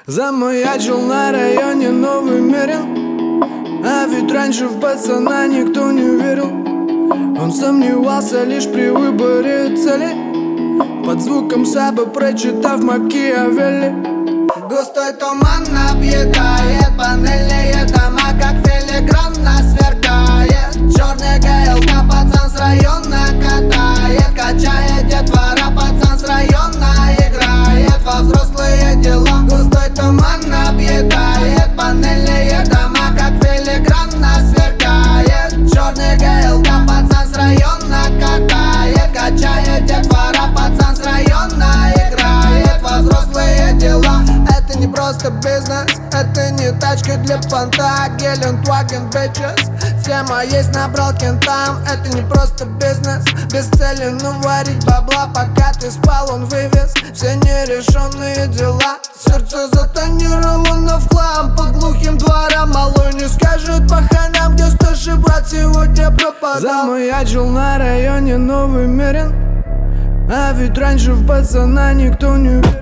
Замаячил на районе Новый Мерин, а ведь раньше в пацана никто не верил. Он сомневался лишь при выборе цели, под звуком Саба прочитав Макиавелли. Густой туман объедает панельные дома, как филигранно сверкает. Черный ГЛК пацан с района катает, качает детвора, пацан с района играет во взрослые дела. Густой туман объедает панельные дома, как филигранно сверкает. Черный ГЛК пацан с района катает, качает детвора, пацан с района играет во взрослые дела. Это не просто бизнес, это не тачка для понта. Гелендваген, bitches. Тема есть, набрал кентам. Это не просто бизнес, без цели наварить бабла. Пока ты спал, он вывез все нерешенные дела. Сердце затонировано в хлам, по глухим дворам. Малой не скажет паханам, где старший брат сегодня пропадал. Замаячил на районе Новый Мерин, а ведь раньше в пацана никто не верил.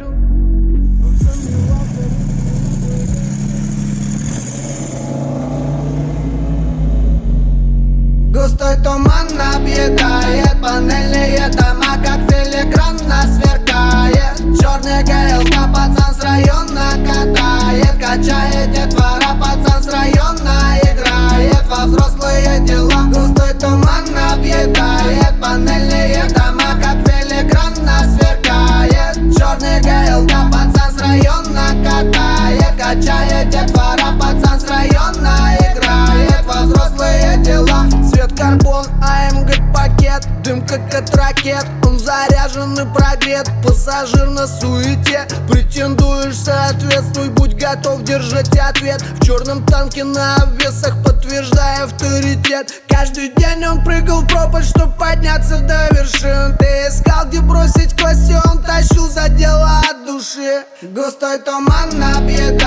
Густой туман объедает панельные дома, как филигранно сверкает. Черный ГЛК пацан с района катает, качает детвора, пацан с района играет во взрослые дела. Густой туман объедает панельные дома, как филигранно сверкает. Черный ГЛК пацан с района катает, качает детвора, пацан с района играет во взрослые дела. Карбон, АМГ пакет, дым как от ракет. Он заряжен и прогрет, пассажир на суете. Претендуешь, соответствуй, будь готов держать ответ. В черном танке на обвесах, подтверждая авторитет. Каждый день он прыгал в пропасть, чтоб подняться до вершин. Ты искал, где бросить кость, он тащил за дело от души. Густой туман объедает